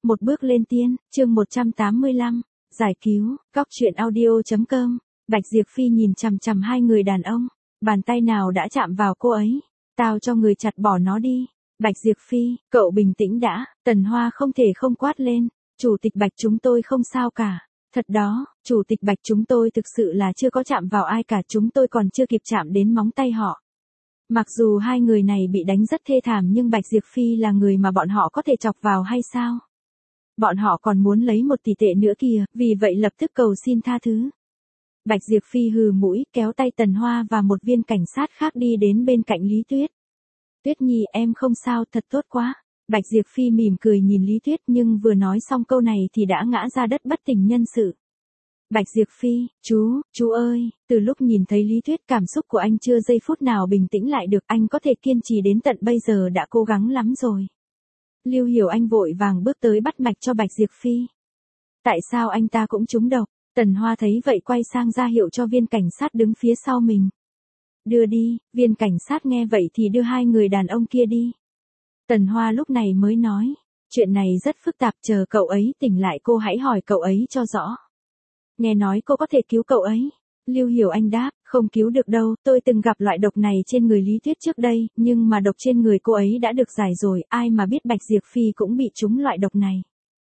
Một bước lên tiên, chương 185, giải cứu, góc truyện audio.com. Bạch Diệp Phi nhìn chằm chằm hai người đàn ông, bàn tay nào đã chạm vào cô ấy, tao cho người chặt bỏ nó đi. Bạch Diệp Phi, cậu bình tĩnh đã, Tần Hoa không thể không quát lên, chủ tịch Bạch chúng tôi không sao cả. Thật đó, chủ tịch Bạch chúng tôi thực sự là chưa có chạm vào ai cả, chúng tôi còn chưa kịp chạm đến móng tay họ. Mặc dù hai người này bị đánh rất thê thảm nhưng Bạch Diệp Phi là người mà bọn họ có thể chọc vào hay sao? Bọn họ còn muốn lấy 1 tỷ tệ nữa kìa, vì vậy lập tức cầu xin tha thứ. Bạch Diệp Phi hừ mũi kéo tay Tần Hoa và một viên cảnh sát khác đi đến bên cạnh Lý Tuyết. Tuyết Nhi em không sao, thật tốt quá. Bạch Diệp Phi mỉm cười nhìn Lý Tuyết nhưng vừa nói xong câu này thì đã ngã ra đất bất tỉnh nhân sự. Bạch Diệp Phi, chú ơi, từ lúc nhìn thấy Lý Tuyết cảm xúc của anh chưa giây phút nào bình tĩnh lại được, anh có thể kiên trì đến tận bây giờ đã cố gắng lắm rồi. Lưu Hiểu Anh vội vàng bước tới bắt mạch cho Bạch Diệp Phi. Tại sao anh ta cũng trúng độc? Tần Hoa thấy vậy quay sang ra hiệu cho viên cảnh sát đứng phía sau mình. Đưa đi, viên cảnh sát nghe vậy thì đưa hai người đàn ông kia đi. Tần Hoa lúc này mới nói, chuyện này rất phức tạp, chờ cậu ấy tỉnh lại cô hãy hỏi cậu ấy cho rõ. Nghe nói cô có thể cứu cậu ấy. Lưu Hiểu Anh đáp, không cứu được đâu, tôi từng gặp loại độc này trên người Lý Tuyết trước đây, nhưng mà độc trên người cô ấy đã được giải rồi, ai mà biết Bạch Diệp Phi cũng bị trúng loại độc này.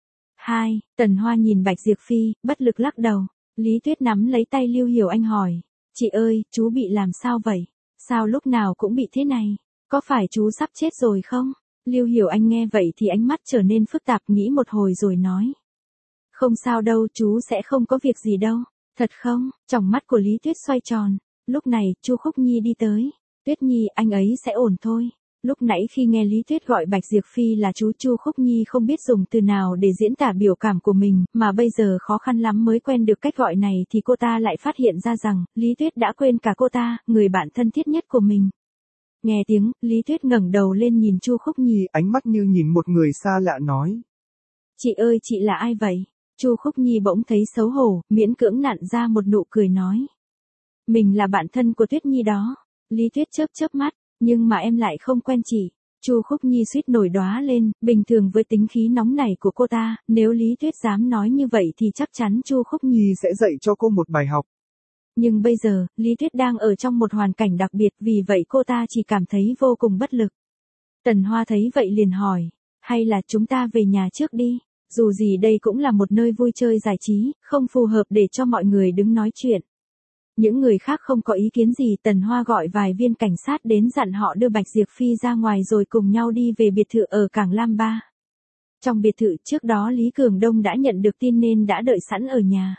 Tần Hoa nhìn Bạch Diệp Phi, bất lực lắc đầu. Lý Tuyết nắm lấy tay Lưu Hiểu Anh hỏi, chị ơi, chú bị làm sao vậy? Sao lúc nào cũng bị thế này? Có phải chú sắp chết rồi không? Lưu Hiểu Anh nghe vậy thì ánh mắt trở nên phức tạp, nghĩ một hồi rồi nói. Không sao đâu, chú sẽ không có việc gì đâu. Thật không? Tròng mắt của Lý Tuyết xoay tròn. Lúc này, Chu Khúc Nhi đi tới. Tuyết Nhi, anh ấy sẽ ổn thôi. Lúc nãy khi nghe Lý Tuyết gọi Bạch Diệp Phi là chú, Chu Khúc Nhi không biết dùng từ nào để diễn tả biểu cảm của mình, mà bây giờ khó khăn lắm mới quen được cách gọi này thì cô ta lại phát hiện ra rằng, Lý Tuyết đã quên cả cô ta, người bạn thân thiết nhất của mình. Nghe tiếng, Lý Tuyết ngẩng đầu lên nhìn Chu Khúc Nhi, ánh mắt như nhìn một người xa lạ nói. Chị ơi, chị là ai vậy? Chu Khúc Nhi bỗng thấy xấu hổ, miễn cưỡng nặn ra một nụ cười nói. Mình là bạn thân của Tuyết Nhi đó. Lý Tuyết chớp mắt, nhưng mà em lại không quen chị. Chu Khúc Nhi suýt nổi đóa lên, bình thường với tính khí nóng nảy của cô ta, nếu Lý Tuyết dám nói như vậy thì chắc chắn Chu Khúc Nhi sẽ dạy cho cô một bài học. Nhưng bây giờ, Lý Tuyết đang ở trong một hoàn cảnh đặc biệt, vì vậy cô ta chỉ cảm thấy vô cùng bất lực. Tần Hoa thấy vậy liền hỏi, hay là chúng ta về nhà trước đi? Dù gì đây cũng là một nơi vui chơi giải trí, không phù hợp để cho mọi người đứng nói chuyện. Những người khác không có ý kiến gì, Tần Hoa gọi vài viên cảnh sát đến dặn họ đưa Bạch Diệp Phi ra ngoài rồi cùng nhau đi về biệt thự ở Cảng Lam Ba. Trong biệt thự trước đó Lý Cường Đông đã nhận được tin nên đã đợi sẵn ở nhà.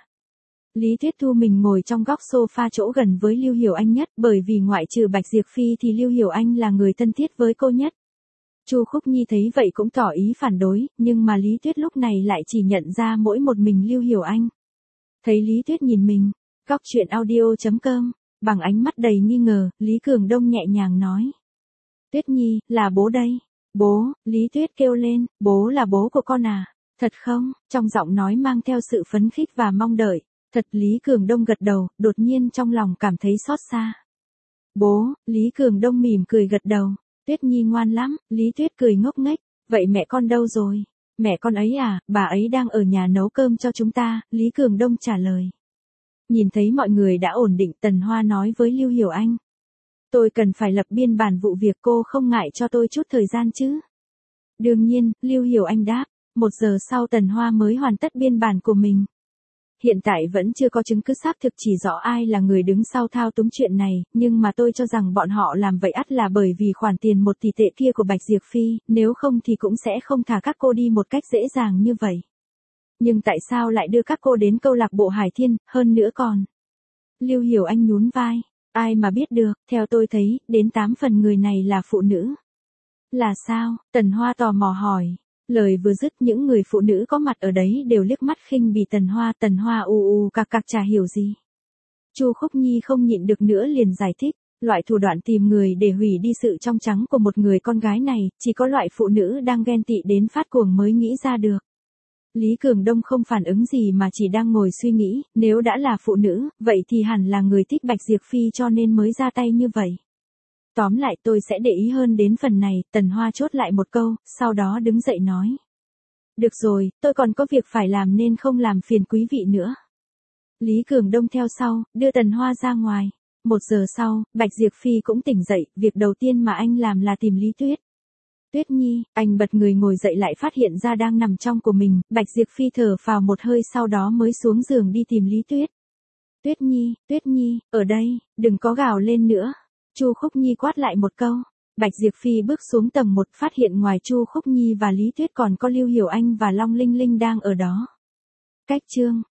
Lý Tuyết Thu mình ngồi trong góc sofa chỗ gần với Lưu Hiểu Anh nhất, bởi vì ngoại trừ Bạch Diệp Phi thì Lưu Hiểu Anh là người thân thiết với cô nhất. Chu Khúc Nhi thấy vậy cũng tỏ ý phản đối, nhưng mà Lý Tuyết lúc này lại chỉ nhận ra mỗi một mình Lưu Hiểu Anh. Thấy Lý Tuyết nhìn mình, góc truyện audio.com, bằng ánh mắt đầy nghi ngờ, Lý Cường Đông nhẹ nhàng nói. Tuyết Nhi, là bố đây. Bố, Lý Tuyết kêu lên, bố là bố của con à? Thật không? Trong giọng nói mang theo sự phấn khích và mong đợi. Thật, Lý Cường Đông gật đầu, đột nhiên trong lòng cảm thấy xót xa. Bố, Lý Cường Đông mỉm cười gật đầu. Tuyết Nhi ngoan lắm, Lý Tuyết cười ngốc nghếch. Vậy mẹ con đâu rồi? Mẹ con ấy à, bà ấy đang ở nhà nấu cơm cho chúng ta, Lý Cường Đông trả lời. Nhìn thấy mọi người đã ổn định, Tần Hoa nói với Lưu Hiểu Anh. Tôi cần phải lập biên bản vụ việc, cô không ngại cho tôi chút thời gian chứ? Đương nhiên, Lưu Hiểu Anh đáp. 1 giờ sau Tần Hoa mới hoàn tất biên bản của mình. Hiện tại vẫn chưa có chứng cứ xác thực chỉ rõ ai là người đứng sau thao túng chuyện này, nhưng mà tôi cho rằng bọn họ làm vậy ắt là bởi vì khoản tiền 1 tỷ tệ kia của Bạch Diệp Phi, nếu không thì cũng sẽ không thả các cô đi một cách dễ dàng như vậy. Nhưng tại sao lại đưa các cô đến câu lạc bộ Hải Thiên, hơn nữa còn? Lưu Hiểu Anh nhún vai, ai mà biết được, theo tôi thấy, đến 8 phần người này là phụ nữ. Là sao? Tần Hoa tò mò hỏi. Lời vừa dứt những người phụ nữ có mặt ở đấy đều liếc mắt khinh bỉ Tần Hoa u cạc chả hiểu gì. Chu Khúc Nhi không nhịn được nữa liền giải thích, loại thủ đoạn tìm người để hủy đi sự trong trắng của một người con gái này, chỉ có loại phụ nữ đang ghen tị đến phát cuồng mới nghĩ ra được. Lý Cường Đông không phản ứng gì mà chỉ đang ngồi suy nghĩ, nếu đã là phụ nữ, vậy thì hẳn là người thích Bạch Diệp Phi cho nên mới ra tay như vậy. Tóm lại tôi sẽ để ý hơn đến phần này, Tần Hoa chốt lại một câu, sau đó đứng dậy nói. Được rồi, tôi còn có việc phải làm nên không làm phiền quý vị nữa. Lý Cường Đông theo sau, đưa Tần Hoa ra ngoài. 1 giờ sau, Bạch Diệp Phi cũng tỉnh dậy, việc đầu tiên mà anh làm là tìm Lý Tuyết. Tuyết Nhi, anh bật người ngồi dậy lại phát hiện ra đang nằm trong của mình, Bạch Diệp Phi thở phào một hơi sau đó mới xuống giường đi tìm Lý Tuyết. Tuyết Nhi, ở đây, đừng có gào lên nữa. Chu Khúc Nhi quát lại một câu. Bạch Diệp Phi bước xuống tầng 1 phát hiện ngoài Chu Khúc Nhi và Lý Tuyết còn có Lưu Hiểu Anh và Long Linh Linh đang ở đó. Cách chương